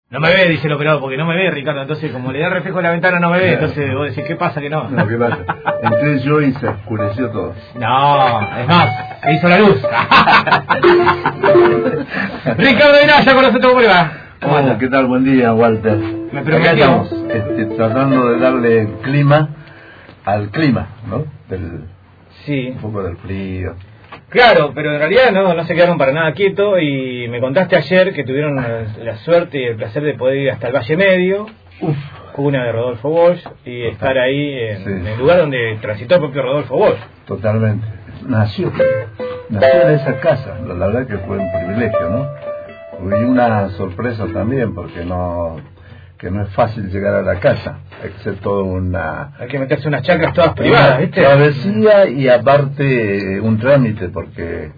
No me ve, dice el operador, porque no me ve, Ricardo. Entonces, como le da reflejo a la ventana, no me ve. Entonces, vos decís, ¿qué pasa que no? No, ¿qué pasa? Entré yo y se oscureció todo. No, es más, se hizo la luz. Ricardo Vinaya con nosotros, ¿cómo le va? Hola, ¿qué tal? Buen día, Walter. Me prometió. Acá estamos, tratando de darle clima al clima, ¿no? Sí. Un poco del frío. Claro, pero en realidad no se quedaron para nada quietos y me contaste ayer que tuvieron la suerte y el placer de poder ir hasta el Valle Medio, cuna de Rodolfo Walsh, y estar ahí en el lugar donde transitó el propio Rodolfo Walsh. Totalmente. Nació en esa casa, la verdad que fue un privilegio, ¿no? Y una sorpresa también, porque no es fácil llegar a la casa, excepto hay que meterse unas chacras todas privadas, ¿viste? Travesía y aparte un trámite, porque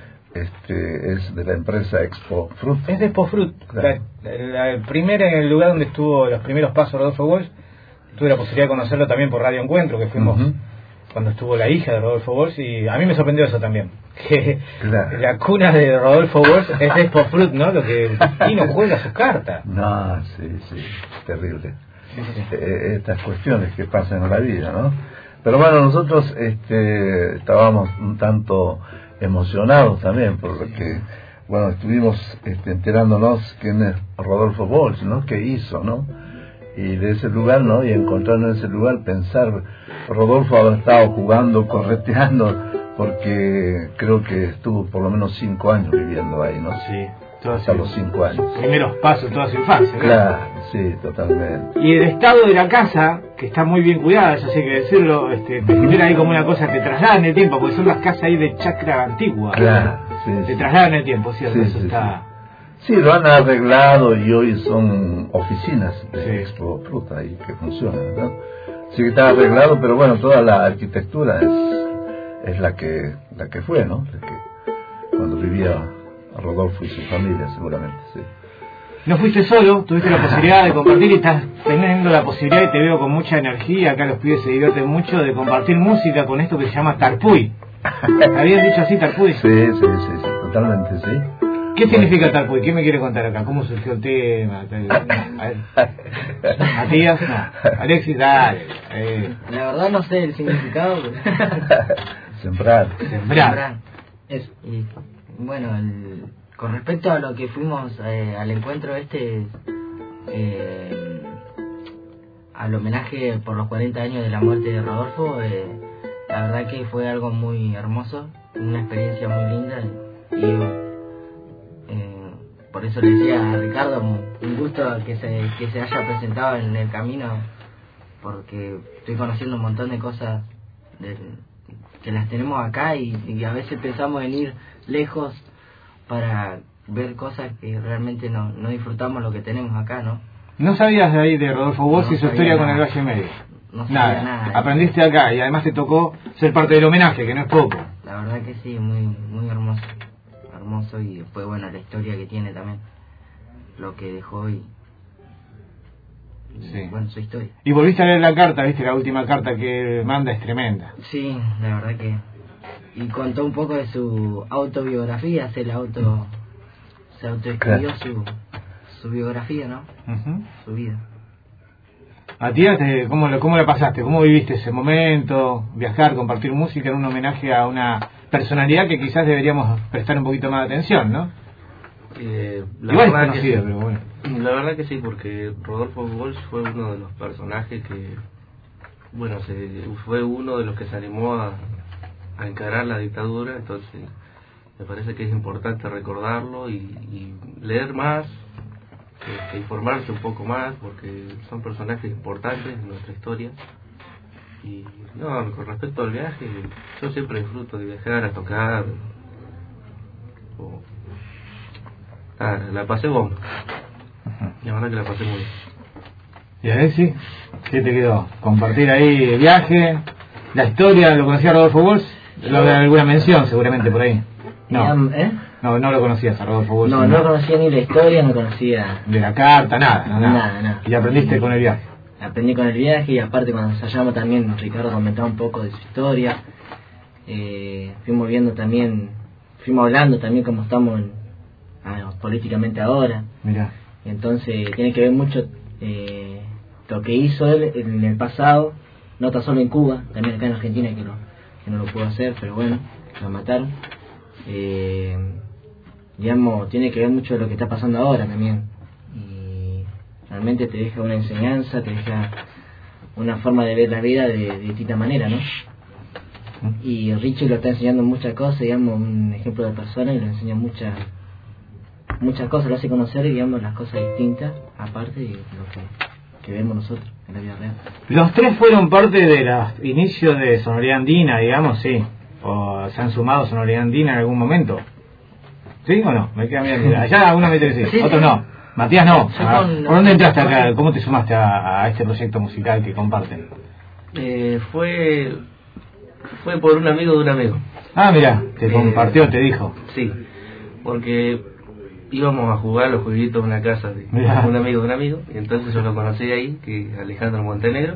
es de la empresa Expo Fruit. Es de Expo Fruit. Claro. La primera, en el lugar donde estuvo los primeros pasos Rodolfo Walsh, tuve la posibilidad de conocerlo también por Radio Encuentro, que fuimos cuando estuvo la hija de Rodolfo Walsh, y a mí me sorprendió eso también, que la cuna de Rodolfo Walsh es de Expo Fruit, ¿no? Lo que Tino juega sus cartas. No, sí, terrible. Estas cuestiones que pasan en la vida, ¿no? Pero bueno, nosotros estábamos un tanto emocionados también, porque bueno, estuvimos enterándonos quién es Rodolfo Walsh, ¿no? ¿Qué hizo, no? Y de ese lugar, ¿no? Y encontrarnos en ese lugar, pensar, Rodolfo habrá estado jugando, correteando, porque creo que estuvo por lo menos 5 años viviendo ahí, ¿no? Sí. Hasta los 5 años. Primeros pasos de toda su infancia, ¿no? Claro, sí, totalmente. Y el estado de la casa, que está muy bien cuidada, eso sí hay que decirlo, te genera ahí como una cosa, te trasladan el tiempo, porque son las casas ahí de chacra antigua. Claro, sí. Te trasladan el tiempo, ¿cierto? Eso está... Sí, lo han arreglado y hoy son oficinas de Expo Fruta ahí que funcionan, ¿no? Sí que está arreglado, pero bueno, toda la arquitectura es la que fue, ¿no? La que, cuando vivía Rodolfo y su familia, seguramente, sí. No fuiste solo, tuviste la posibilidad de compartir y estás teniendo la posibilidad, y te veo con mucha energía, acá los pibes se divierten mucho, de compartir música con esto que se llama Tarpuy. ¿Habías dicho así, Tarpuy? Sí, totalmente, sí. ¿Qué significa Tarpuy? ¿Qué me quiere contar acá? ¿Cómo surgió el tema? Matías, no. Alexis, dale. La verdad no sé el significado. Sembrar. Y bueno, con respecto a lo que fuimos al encuentro al homenaje por los 40 años de la muerte de Rodolfo, la verdad que fue algo muy hermoso, una experiencia muy linda, y por eso le decía a Ricardo, un gusto que se haya presentado en el camino, porque estoy conociendo un montón de cosas que las tenemos acá, y a veces pensamos en ir lejos para ver cosas que realmente no disfrutamos lo que tenemos acá, ¿no? ¿No sabías de ahí de Rodolfo Walsh y su historia con el Valle Medio? No sabía nada. Aprendiste acá y además te tocó ser parte del homenaje, que no es poco. La verdad que sí, muy hermoso. Hermoso, y después, bueno, la historia que tiene también, lo que dejó y bueno, su historia. Y volviste a leer la carta, viste, la última carta que manda es tremenda. Sí, la verdad que... Y contó un poco de su autobiografía, se autoescribió su biografía, ¿no? Su vida. ¿A ti cómo la pasaste? ¿Cómo viviste ese momento? Viajar, compartir música en un homenaje a una personalidad que quizás deberíamos prestar un poquito más de atención, ¿no? Igual es conocido, pero bueno. La verdad que sí, porque Rodolfo Walsh fue uno de los personajes que, bueno, fue uno de los que se animó a encarar la dictadura, entonces me parece que es importante recordarlo y leer más, informarse un poco más, porque son personajes importantes en nuestra historia. Y no, con respecto al viaje, yo siempre disfruto de viajar, a tocar. La pasé bomba. La verdad que la pasé muy bien. ¿Y Alexis? ¿Qué te quedó? ¿Compartir ahí el viaje? ¿La historia? ¿Lo conocía Rodolfo Walsh? ¿Lo de alguna mención seguramente por ahí? No. No lo conocías a Rodolfo Walsh. No conocía ni la historia, no conocía... De la carta, nada. ¿Y aprendiste con el viaje? Aprendí con el viaje, y aparte cuando ensayamos también Ricardo comentaba un poco de su historia. Fuimos hablando también cómo estamos políticamente ahora. Mirá. Entonces tiene que ver mucho lo que hizo él en el pasado, no tan solo en Cuba, también acá en Argentina que no lo pudo hacer, pero bueno, lo mataron. Digamos, tiene que ver mucho de lo que está pasando ahora también. Y realmente te deja una enseñanza, te deja una forma de ver la vida de distinta manera, ¿no? Y Richie lo está enseñando muchas cosas, digamos, un ejemplo de persona, y lo enseña muchas cosas, lo hace conocer, digamos, las cosas distintas, aparte de lo que vemos nosotros en la vida real. Los tres fueron parte de los inicios de Sonoridad Andina, digamos, sí. ¿O se han sumado a Sonoridad Andina en algún momento? ¿Sí o no? Me queda mirando. Allá uno me dice sí, otro no. Matías no. ¿Por dónde entraste acá? ¿Cómo te sumaste a este proyecto musical que comparten? Fue por un amigo de un amigo. Ah, mira, te compartió, te dijo. Sí, porque íbamos a jugar los jueguitos en una casa de un amigo de un amigo, y entonces yo lo conocí ahí, que Alejandro Montenegro,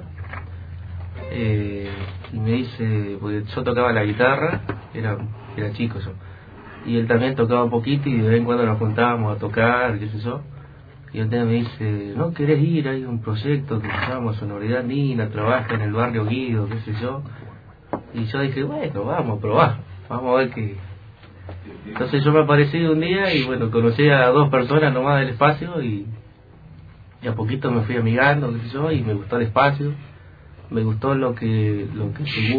y me dice, porque yo tocaba la guitarra, era chico yo, y él también tocaba un poquito, y de vez en cuando nos juntábamos a tocar, qué sé yo, y un día me dice, ¿no querés ir? Hay un proyecto que se llama Sonoridad Andina, trabaja en el barrio Guido, qué sé yo, y yo dije, bueno, vamos a probar, vamos a ver qué. Entonces yo me aparecí un día y bueno, conocí a 2 personas nomás del espacio, y a poquito me fui amigando, qué sé yo, y me gustó el espacio, me gustó lo que se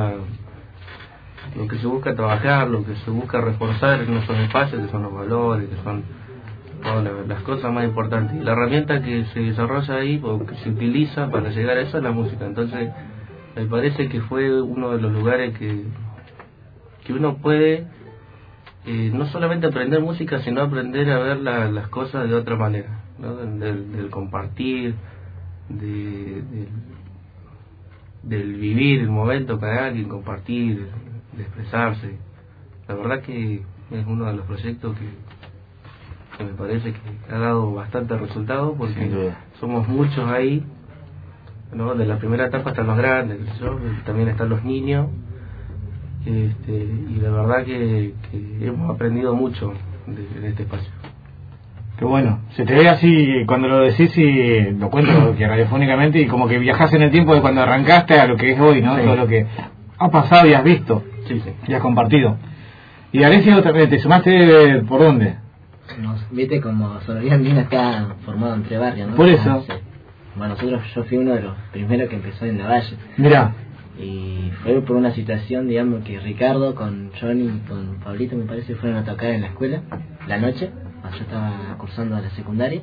busca trabajar, lo que se busca reforzar en nuestros espacios, que son los valores, que son todas las cosas más importantes. Y la herramienta que se desarrolla ahí, o que se utiliza para llegar a eso, es la música. Entonces me parece que fue uno de los lugares que uno puede no solamente aprender música, sino aprender a ver las cosas de otra manera, ¿no? Del compartir, del vivir el momento con alguien, compartir, de expresarse. La verdad que es uno de los proyectos que me parece que ha dado bastante resultado, porque somos muchos ahí, ¿no? De la primera etapa hasta los grandes, también están los niños, y la verdad que hemos aprendido mucho de este espacio. Qué bueno, se te ve así cuando lo decís, y lo cuento que radiofónicamente, y como que viajás en el tiempo de cuando arrancaste a lo que es hoy, ¿no? Sí. Todo lo que ha pasado y has visto, sí. Y has compartido. Y Alexia, otra vez, ¿te sumaste por dónde? Viste, como Sonoridad Andina está formado entre barrios, ¿no? Por eso. Sí. Bueno, yo fui uno de los primeros que empezó en La Valle. Mirá. Y fue por una situación, digamos, que Ricardo con Johnny y con Pablito, me parece, fueron a tocar en la escuela, la noche. Yo estaba cursando a la secundaria,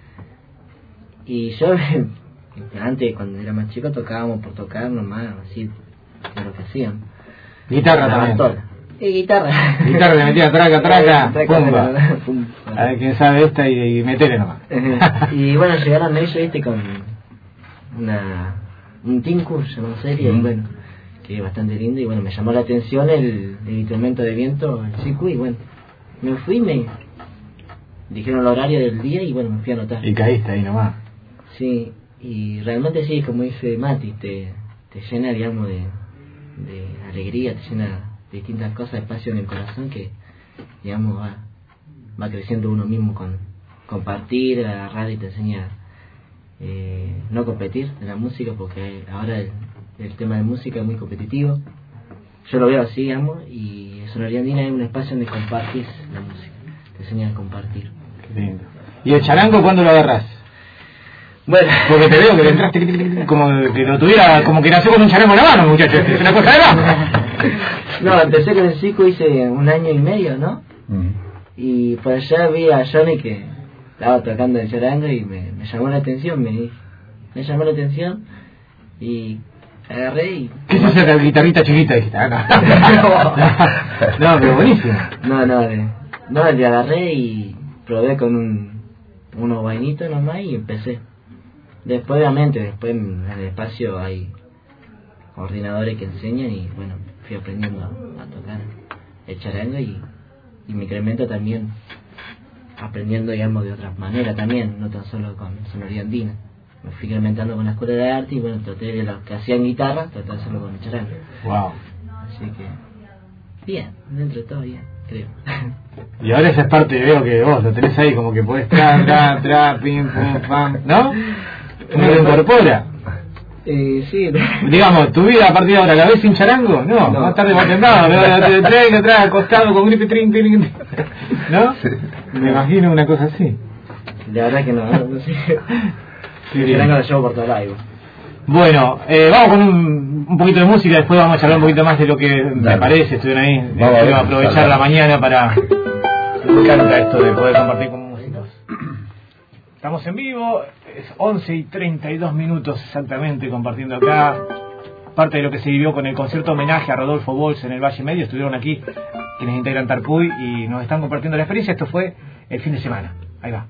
y yo antes, cuando era más chico, tocábamos por tocar nomás, así de lo que hacían. Guitarra también. Guitarra le metía traca, pumba. A ver quién sabe esta, y metele nomás. Y bueno, llegaron ellos, viste, con un Tinku llamado serie, y bueno, que es bastante lindo, y bueno, me llamó la atención el instrumento de viento, el Siku, y bueno, me fui, dijeron el horario del día, y bueno, me fui a anotar. Y caíste ahí nomás. Sí, y realmente sí, como dice Mati, te llena, digamos, de alegría, te llena de distintas cosas, espacio en el corazón, que, digamos, va creciendo uno mismo con compartir, agarrar, y te enseña no competir en la música, porque ahora el tema de música es muy competitivo. Yo lo veo así, digamos, y Sonoridad Andina es un espacio donde compartís la música, te enseña a compartir. Lindo. ¿Y el charango cuándo lo agarrás? Bueno, porque te veo que le entraste como que lo tuviera, como que nació con un charango en la mano, muchachos. Es una cosa de más. No, empecé con el Siku, hice 1 año y medio, ¿no? Y por allá vi a Johnny que estaba tocando el charango, y me llamó la atención, me llamó la atención, y agarré y... ¿Qué es esa guitarrita chiquita? Dijiste, no, pero buenísimo. No, le agarré y probé con unos vainitos nomás, y empecé. Después, obviamente, en el espacio hay coordinadores que enseñan, y bueno, fui aprendiendo a tocar el charango, y me incremento también aprendiendo, digamos, de otras maneras también, no tan solo con Sonoridad Andina. Me fui incrementando con la escuela de arte, y bueno, traté de los que hacían guitarra, traté de hacerlo con el charango. Wow. Así que bien, dentro de todo bien. creo. Y ahora esa es parte, veo que vos lo tenés ahí, como que podés tra, pim, pum, pam, ¿no? ¿Cómo lo incorpora? Sí. Digamos, tu vida a partir de ahora, ¿la ves sin charango? No, más tarde va temblado, lo trae acostado con gripe, trin, ¿no? Sí. Me imagino una cosa así. La verdad que no sé. El charango lo llevo por todo lado. Bueno, vamos con un poquito de música, después vamos a charlar un poquito más de lo que me parece, estuvieron ahí, vamos a aprovechar la mañana para... Me encanta esto de poder compartir con músicos. Estamos en vivo, es 11:32 exactamente compartiendo acá. Parte de lo que se vivió con el concierto homenaje a Rodolfo Walsh en el Valle Medio, estuvieron aquí quienes integran Tarpuy y nos están compartiendo la experiencia. Esto fue el fin de semana, ahí va.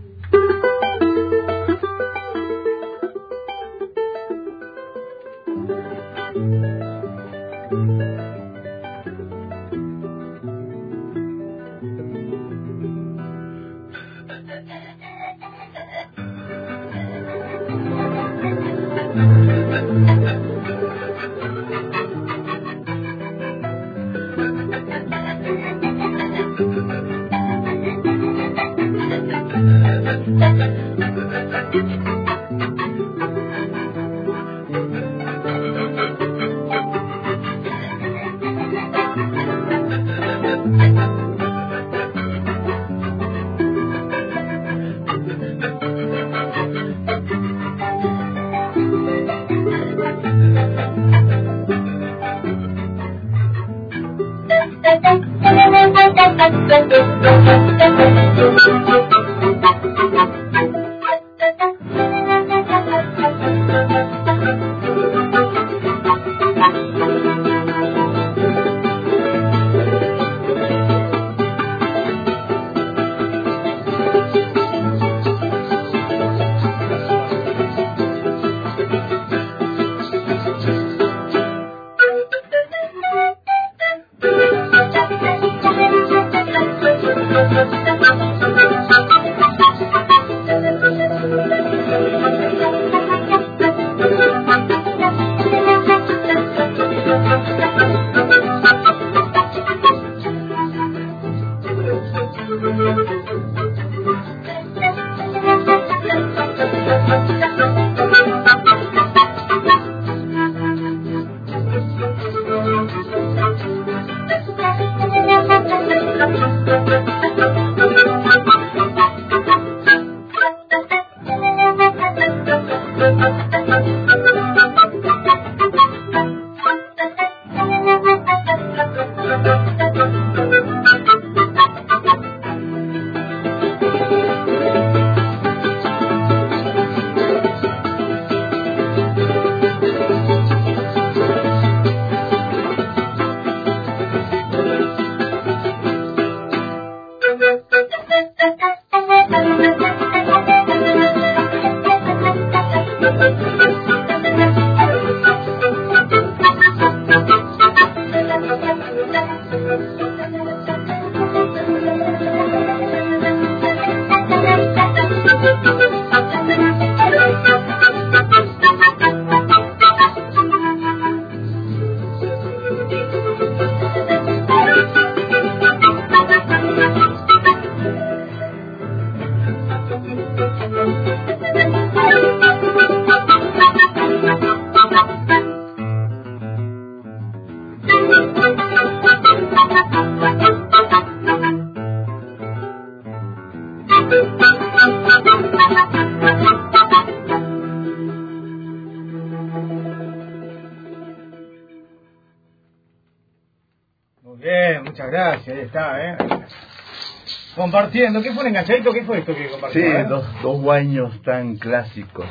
Compartiendo, ¿qué fue un enganchadito? ¿Qué fue esto que compartió? Sí, dos guaños tan clásicos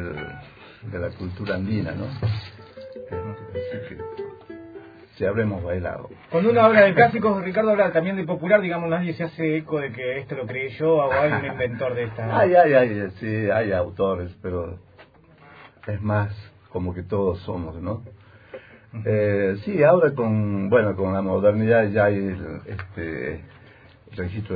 de la cultura andina, ¿no? Así que si habremos bailado. Cuando uno habla de clásicos, Ricardo habla también de popular, digamos, nadie se hace eco de que esto lo creé yo o hay un inventor de esta... Sí, hay autores, pero es más como que todos somos, ¿no? Sí, ahora con la modernidad ya hay registro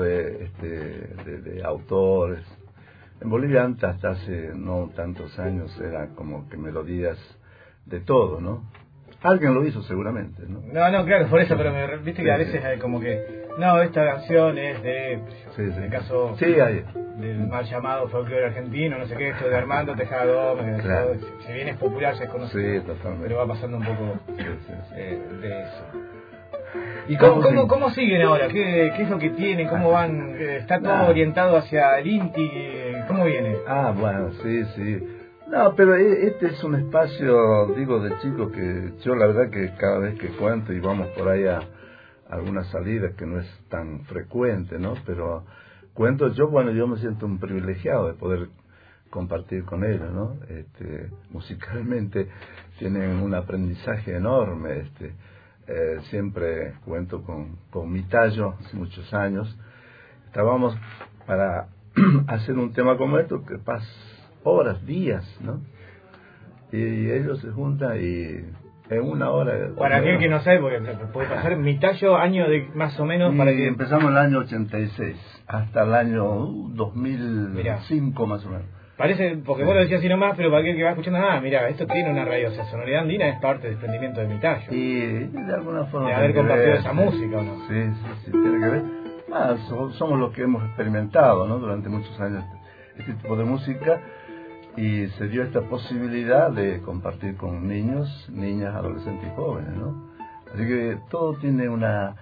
de autores. En Bolivia hasta hace no tantos años era como que melodías de todo, ¿no? Alguien lo hizo seguramente, ¿no? No, claro, por eso, pero viste que a veces hay como que, no, esta canción es de, en el caso del mal llamado folclore argentino, no sé qué, esto de Armando Tejada Gómez, claro. Si bien es popular, se es conocido, pero va pasando un poco de eso. ¿Y cómo siguen ahora? ¿Qué es lo que tienen? ¿Cómo van? ¿Está todo orientado hacia el INTI? ¿Cómo viene? Bueno, sí. No, pero este es un espacio, digo, de chicos que yo la verdad que cada vez que cuento y vamos por ahí a algunas salidas que no es tan frecuente, ¿no? Pero cuento yo me siento un privilegiado de poder compartir con ellos, ¿no? Musicalmente tienen un aprendizaje enorme, siempre cuento con mi tallo hace muchos años. Estábamos para hacer un tema como esto que pasa horas, días, ¿no? Y ellos se juntan y en una hora... Para aquel que no sabe, porque puede pasar mi tallo, año de más o menos... para que empezamos el año 86 hasta el año 2005 más o menos. Parece, porque vos lo decías así nomás, pero para aquel que va escuchando, mira, esto tiene una radio, o sea, Sonoridad Andina es parte del desprendimiento de mi tallo. Y de alguna forma... De haber compartido esa música, ¿o no? Sí, tiene que ver. Somos los que hemos experimentado, ¿no? Durante muchos años este tipo de música, y se dio esta posibilidad de compartir con niños, niñas, adolescentes y jóvenes, ¿no? Así que todo tiene una,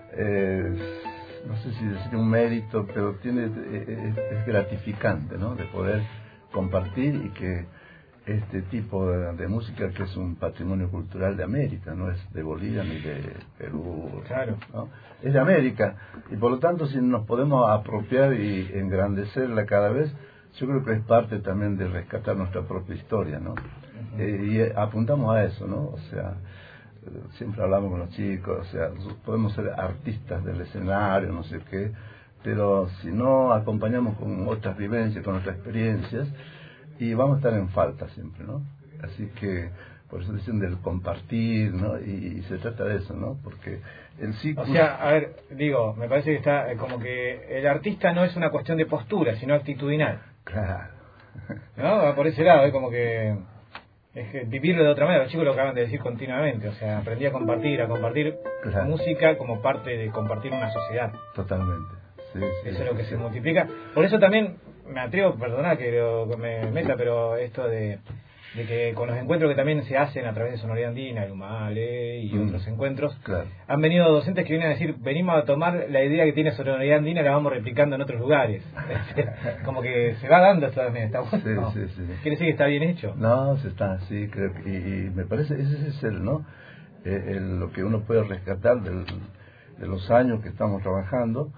no sé si decir un mérito, pero es gratificante, ¿no? De poder compartir y que este tipo de música, que es un patrimonio cultural de América, no es de Bolivia ni de Perú, claro, ¿no? Es de América, y por lo tanto si nos podemos apropiar y engrandecerla cada vez, yo creo que es parte también de rescatar nuestra propia historia, ¿no? Y apuntamos a eso, ¿no? O sea, siempre hablamos con los chicos, o sea, podemos ser artistas del escenario, no sé qué, pero si no acompañamos con otras vivencias, con otras experiencias, y vamos a estar en falta siempre, ¿no? Así que por eso dicen del compartir, ¿no? Y se trata de eso, ¿no? Porque el ciclo... O sea, a ver, digo, me parece que está como que el artista no es una cuestión de postura, sino actitudinal. Claro. ¿No? Va por ese lado, como que es que vivirlo de otra manera. Los chicos lo acaban de decir continuamente, o sea, aprendí a compartir claro, música como parte de compartir una sociedad. Totalmente. Sí, eso es lo que se multiplica. Por eso también me atrevo, perdona que me meta, pero esto de que con los encuentros que también se hacen a través de Sonoridad Andina, el Humale y otros encuentros, claro, han venido docentes que vienen a decir, venimos a tomar la idea que tiene Sonoridad Andina y la vamos replicando en otros lugares. Como que se va dando esto también, está bueno. Sí. ¿Quiere decir que está bien hecho? No, se está, sí, creo que, y me parece, ese es ¿no? Lo que uno puede rescatar de los años que estamos trabajando,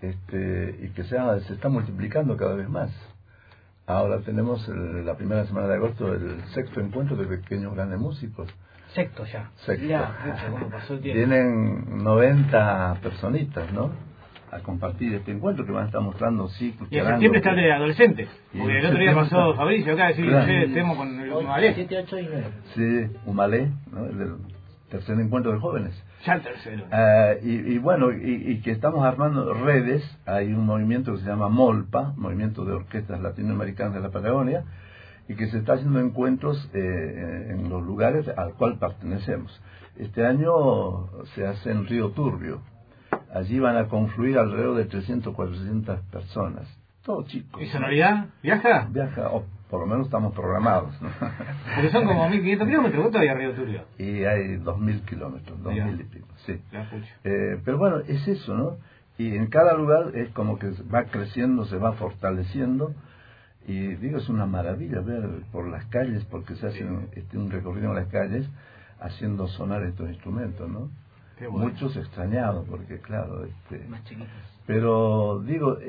y que se está multiplicando cada vez más. Ahora tenemos la primera semana de agosto el 6º encuentro de pequeños grandes músicos. Sexto ya. Bueno, pasó el tiempo. Tienen 90 personitas, ¿no? A compartir este encuentro que van a estar mostrando ciclos. Y en septiembre está el de adolescentes. Porque el otro día pasó Fabricio acá a decir, estemos con el Humalé. 7, 8 y 9. Sí, Humalé, ¿no? El del tercer encuentro de jóvenes. Ya el tercero. Y bueno, y que estamos armando redes. Hay un movimiento que se llama MOLPA, Movimiento de Orquestas Latinoamericanas de la Patagonia, y que se está haciendo encuentros en los lugares al cual pertenecemos. Este año se hace en Río Turbio. Allí van a confluir alrededor de 300 o 400 personas. Todos chicos. ¿Y Sonoridad? ¿Viaja? Viaja, o por lo menos estamos programados, ¿no? Porque son como 1.500 kilómetros, ¿cuánto hay a Río Turbio? Y hay 2.000 kilómetros, 2.000 y pico, sí. Pero bueno, es eso, ¿no? Y en cada lugar es como que va creciendo, se va fortaleciendo. Y digo, es una maravilla ver por las calles, porque se hace un recorrido en las calles haciendo sonar estos instrumentos, ¿no? Bueno. Muchos extrañados, porque claro, más chiquitos. Pero digo,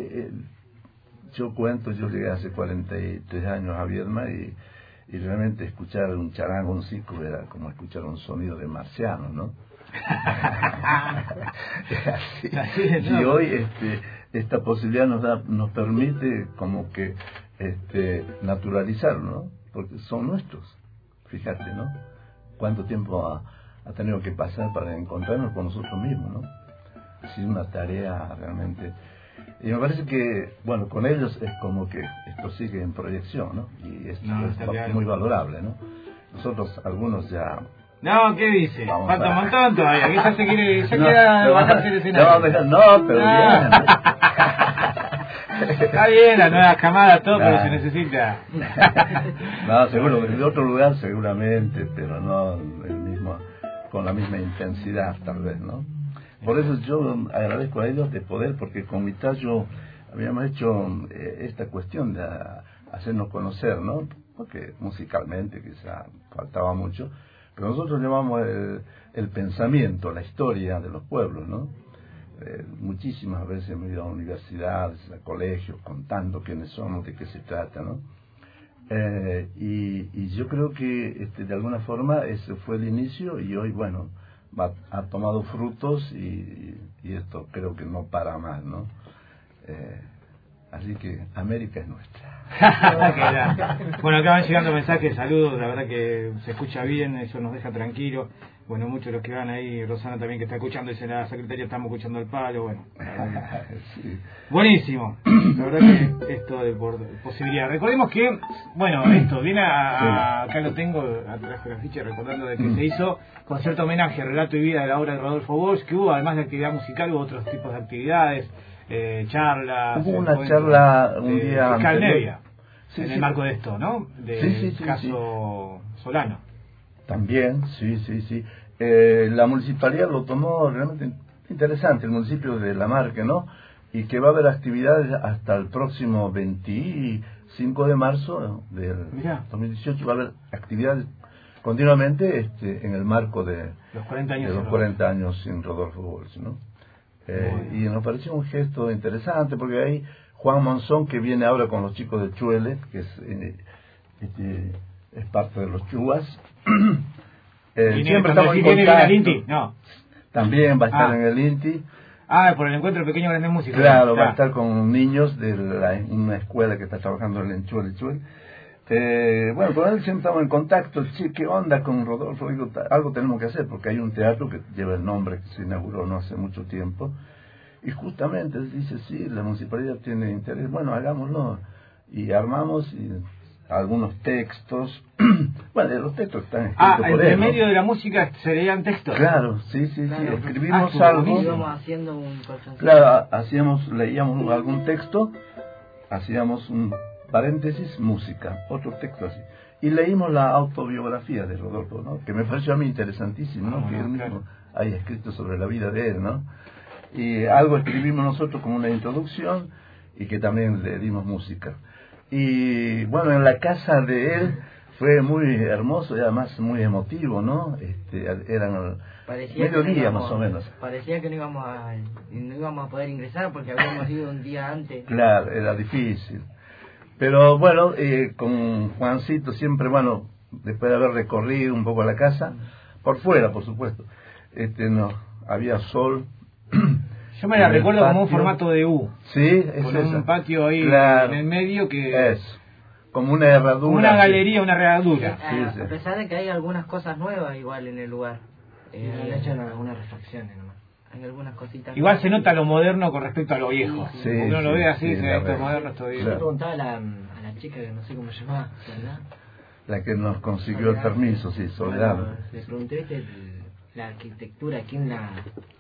yo llegué hace 43 años a Viedma y realmente escuchar un charango, un ciclo, era como escuchar un sonido de marciano, ¿no? Así. Y hoy esta posibilidad nos permite como que naturalizarlo, ¿no? Porque son nuestros, fíjate, ¿no? Cuánto tiempo ha tenido que pasar para encontrarnos con nosotros mismos, ¿no? Ha sido una tarea realmente. Y me parece que, bueno, con ellos es como que esto sigue en proyección, ¿no? Y esto es muy valorable, ¿no? Nosotros, algunos ya No, ¿qué dice? Vamos Falta a- un montón todavía. Quizás se quiere, ya No, queda no, bajarse el escenario. no, pero bien. Está bien, las nuevas camadas, todo, pero Claro. se necesita. No, seguro, de otro lugar seguramente, pero no el mismo, con la misma intensidad tal vez, ¿no? Por eso yo agradezco a ellos de poder, porque con mi tallo habíamos hecho esta cuestión de hacernos conocer, ¿no? Porque musicalmente quizá faltaba mucho, pero nosotros llevamos el pensamiento, la historia de los pueblos, ¿no? Muchísimas veces hemos ido a universidades, a colegios, contando quiénes somos, de qué se trata, ¿no? Y yo creo que de alguna forma ese fue el inicio y hoy, bueno, ha tomado frutos y esto creo que no para más, ¿no? Así que América es nuestra. Qué grande. Bueno, acá van llegando mensajes, saludos, la verdad que se escucha bien, eso nos deja tranquilos. Bueno, muchos de los que van ahí, Rosana también que está escuchando, dice la secretaria estamos escuchando el palo, bueno. Sí. Buenísimo, la verdad que esto de posibilidad. Recordemos que, bueno, esto viene acá lo tengo, atrás de la ficha, recordando de que se hizo con cierto homenaje al relato y vida de la obra de Rodolfo Walsh, que hubo además de actividad musical, hubo otros tipos de actividades, charlas. Hubo una charla un día fiscal anterior. Nevia, Sí, en sí. el marco de esto, ¿no? Del Sí, caso Solano. También, sí. La municipalidad lo tomó realmente interesante, el municipio de La Marque, ¿no? Y que va a haber actividades hasta el próximo 25 de marzo del Mirá. 2018, va a haber actividades continuamente en el marco de Los 40 años. de los 40 años sin Rodolfo Walsh, ¿no? Bueno. Y nos pareció un gesto interesante, porque ahí Juan Monzón, que viene ahora con los chicos de Chuele, que es parte de los Chuas, siempre estamos en ¿Viene bien al contacto. Inti? No. También va a estar Ah. en el INTI. Por el encuentro de pequeños grandes músicos. Claro, va a Ah. estar con niños de una escuela que está trabajando en Chuele. Bueno, con él siempre estamos en contacto. Che, ¿qué onda con Rodolfo? Digo, algo tenemos que hacer, porque hay un teatro que lleva el nombre, que se inauguró no hace mucho tiempo. Y justamente dice, sí, la municipalidad tiene interés, bueno, hagámoslo. Y armamos algunos textos. Bueno, los textos están escritos por entre él, ¿no? medio de la música se leían textos. Claro, sí, Claro. escribimos Ah, algo. Íbamos haciendo un colchoncito. Claro, leíamos algún texto, hacíamos un paréntesis, música, otro texto así. Y leímos la autobiografía de Rodolfo, ¿no? Que me pareció a mí interesantísimo, ¿no? Ah, Que él mismo claro. haya escrito sobre la vida de él, ¿no? Y algo escribimos nosotros como una introducción y que también le dimos música. Y bueno, en la casa de él fue muy hermoso y además muy emotivo, ¿no? Eran Parecía que no mediodía íbamos- más o menos. Parecía que no íbamos a poder ingresar porque habíamos ido un día antes. Claro, era difícil. Pero bueno, con Juancito siempre, bueno, después de haber recorrido un poco la casa, por fuera, por supuesto, no, había sol. Yo me la en el recuerdo como un patio. formato de U. Sí, es Con esa. un patio ahí Claro, en el medio que... es como una herradura. Como una sí. galería, una regadura. Sí. A pesar de que hay algunas cosas nuevas igual en el lugar. Le han hecho algunas refacciones nomás. Hay algunas cositas. Igual se nota lo moderno con respecto a lo viejo. Sí, Uno lo sí, ve así, sí, se la ve esto verdad. moderno, esto Yo bien. le preguntaba a la chica que no sé cómo se llamaba, ¿verdad? La que nos consiguió el permiso, sí, Soledad. Bueno, le pregunté, ¿viste? La arquitectura, ¿quién la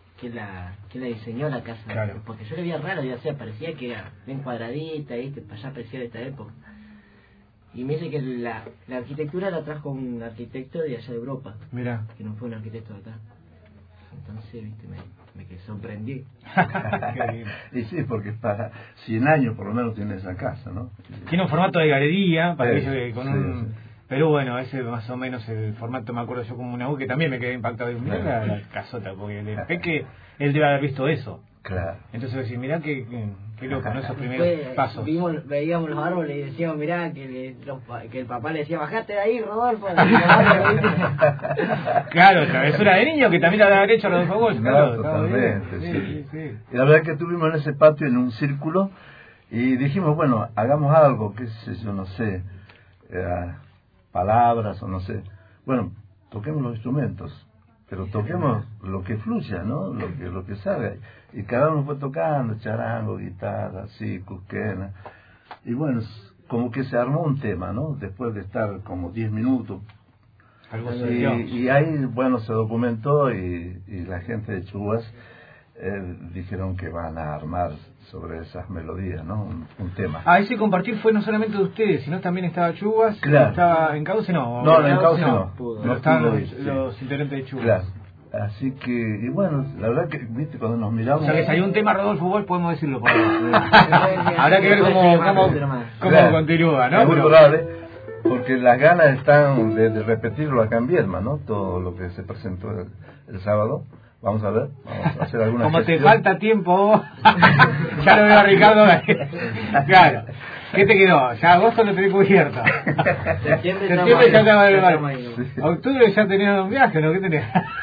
diseñó la casa? Claro. Porque yo le veía raro, y así parecía que era bien cuadradita, ¿viste? Para allá parecía de esta época. Y me dice que la arquitectura la trajo un arquitecto de allá de Europa, Mira. que no fue un arquitecto de acá. Entonces, ¿viste? Me quedé sorprendí. Qué lindo. Y sí, porque para 100 años por lo menos tiene esa casa, ¿no? Tiene un formato de galería, para Sí, aquello que con sí, un... sí. Pero bueno, ese más o menos el formato, me acuerdo yo como una U, que también me quedé impactado. Digo, mirá la casota, porque el Peque, él debe haber visto eso. Claro. Entonces decís, mirá qué loco, ¿no? Esos primeros Después, pasos. veíamos los árboles y decíamos, mirá, que el papá le decía, bajate de ahí, Rodolfo. Claro, travesura de niño que también la debe haber hecho Rodolfo Walsh, claro. No, estaba bien. totalmente, sí. Sí. Y la verdad que estuvimos en ese patio en un círculo y dijimos, bueno, hagamos algo, qué sé yo, no sé, palabras o no sé. Bueno, toquemos los instrumentos, pero toquemos lo que fluya, ¿no? Lo que salga. Y cada uno fue tocando, charango, guitarra, sí, cusquena. Y bueno, como que se armó un tema, ¿no? Después de estar como 10 minutos Algo sucedió. Y ahí, bueno, se documentó y la gente de Chubas dijeron que van a armar sobre esas melodías, ¿no? Un tema. Ese compartir fue no solamente de ustedes, sino también estaba Chubas, claro. Estaba en Cauce, no. No, en Cauce no. No estaban los integrantes de Chubas. Claro. Así que, y bueno, la verdad que, viste, cuando nos miramos... O sea, que salió un tema Rodolfo Walsh, podemos decirlo por ahí. Habrá que ver cómo continúa, ¿no? Es muy probable, porque las ganas están de repetirlo acá en Viedma, ¿no? Todo lo que se presentó el sábado. Vamos a ver, vamos a hacer alguna Como gestión. te falta tiempo, ya lo veo a Ricardo. Claro. ¿Qué te quedó? Ya agosto lo tenés cubierto. Septiembre ya estaba de mar. Sí. Octubre ya tenías un viaje, ¿no? ¿Qué tenés?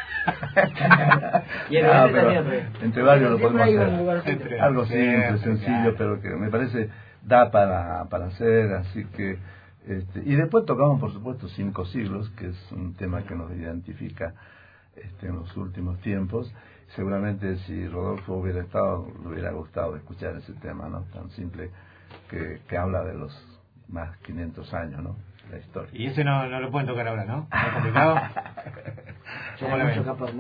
Y el entre varios lo podemos hacer. Entre- Algo simple, sí, sencillo, claro. pero que me parece da para hacer, así que... y después tocamos, por supuesto, 5 siglos, que es un tema que nos identifica en los últimos tiempos. Seguramente si Rodolfo hubiera estado, le hubiera gustado escuchar ese tema, ¿no? Tan simple que habla de los más 500 años, ¿no? La historia. Y ese no lo pueden tocar ahora, ¿no? ¿Es complicado? ¿Cómo la ven?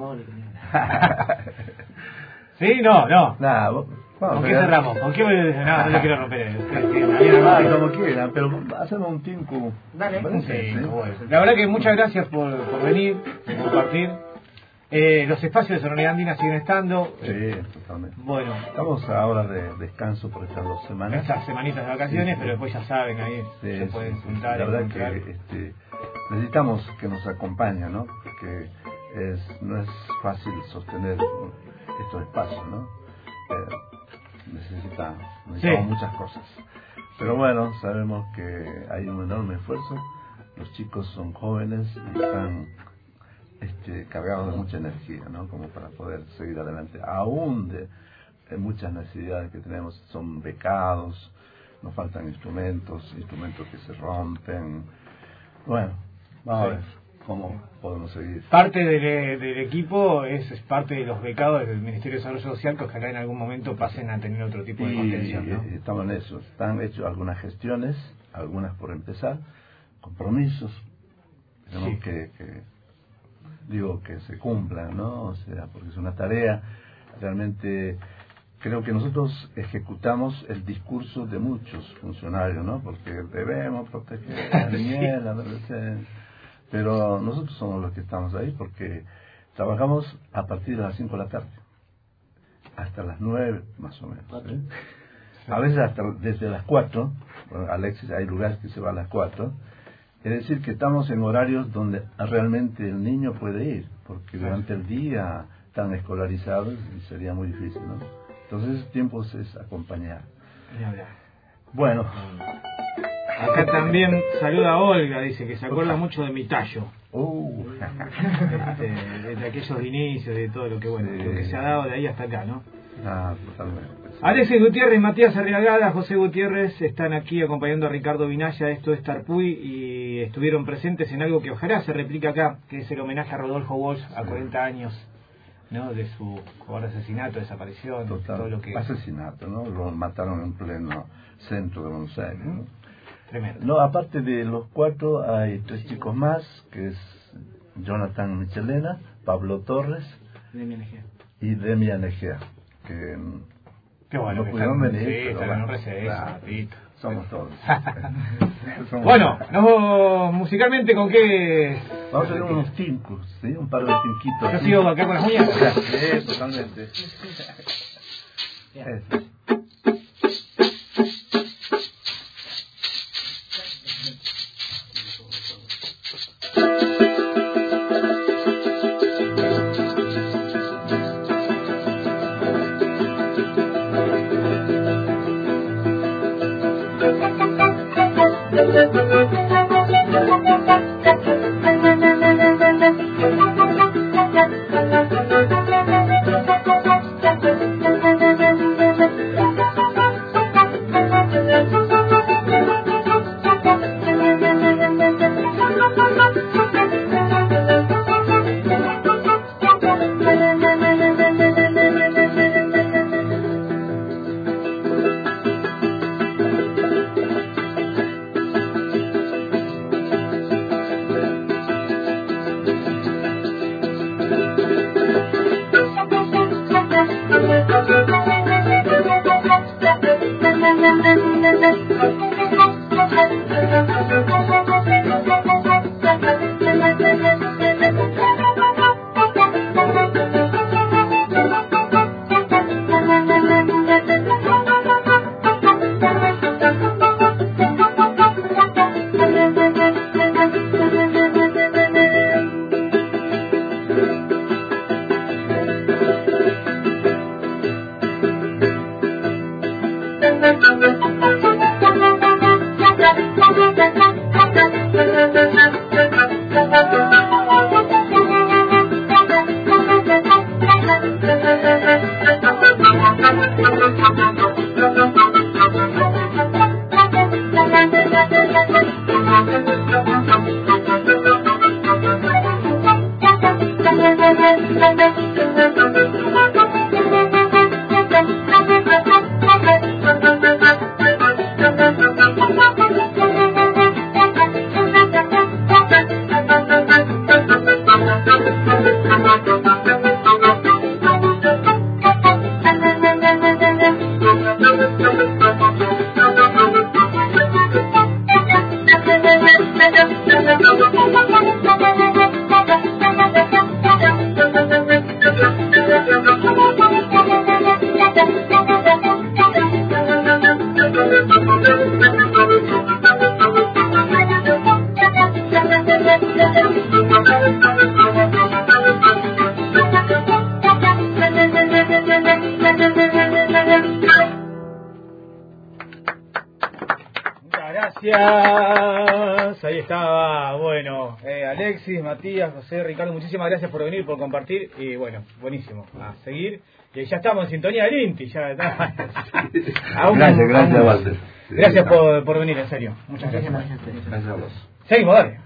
¿Sí? No. Nada, ¿Con qué cerramos? ¿Con qué? No le quiero romper. Como quieran, pero hacemos un tinku. Dale. Sí, bueno. La verdad que muchas gracias por venir, por compartir. Los espacios de Sonoridad Andina siguen estando. Sí, totalmente. Bueno, Estamos ahora de descanso por estas 2 semanas. estas semanitas de vacaciones, pero después ya saben, ahí Sí, se pueden sí, sí. juntar. La verdad encontrar. que necesitamos que nos acompañen, ¿no? Porque no es fácil sostener estos espacios, ¿no? Necesitamos muchas cosas. Pero bueno, sabemos que hay un enorme esfuerzo. Los chicos son jóvenes y están cargados de mucha energía, ¿no? Como para poder seguir adelante. Aún de muchas necesidades que tenemos, son becados, nos faltan instrumentos que se rompen. Bueno, vamos a ver cómo podemos seguir. Parte del equipo es parte de los becados del Ministerio de Desarrollo Social, que ojalá en algún momento pasen a tener otro tipo de contención, ¿no? Estamos en eso. Están hechas algunas gestiones, algunas por empezar, compromisos. Tenemos que se cumplan, ¿no? O sea, porque es una tarea. Realmente creo que nosotros ejecutamos el discurso de muchos funcionarios, ¿no? Porque debemos proteger a la niñez, la adolescencia. Pero nosotros somos los que estamos ahí porque trabajamos a partir de las 5 de la tarde hasta las 9 más o menos, ¿eh? A veces hasta desde las 4. Bueno, Alexis, hay lugares que se va a las 4. Es decir, que estamos en horarios donde realmente el niño puede ir, porque durante el día están escolarizados y sería muy difícil, ¿no? Entonces, esos tiempos es acompañar. Bueno. Acá también saluda a Olga, dice que se acuerda mucho de mi tallo. De aquellos inicios, de todo lo que lo que se ha dado de ahí hasta acá, ¿no? Totalmente. Alexis Gutiérrez, Matías Arriagada, José Gutiérrez están aquí acompañando a Ricardo Vinaya. Esto es Tarpuy y estuvieron presentes en algo que ojalá se replique acá, que es el homenaje a Rodolfo Walsh a 40 años, ¿no? De su asesinato, desaparición, todo lo que... Asesinato, ¿no? Lo mataron en pleno centro de Buenos Aires, ¿no? Tremendo. No, aparte de los 4 hay 3 chicos más, que es Jonathan Michelena, Pablo Torres y Demian Egea, que qué bueno, no pudieron venir, pero están en un receso, claro, somos todos. Bueno, musicalmente, ¿con qué? Vamos a hacer unos tincos, ¿sí? Un par de tinquitos. Yo sigo acá con las muñecas. Sí, totalmente. Eso. Ahí estaba, bueno, Alexis, Matías, José, Ricardo, muchísimas gracias por venir, por compartir, y bueno, buenísimo, a seguir, y ya estamos en sintonía del INTI, ya está. Gracias, Walter. Gracias por venir, en serio, muchas gracias. Gracias a vos. Seguimos, dale.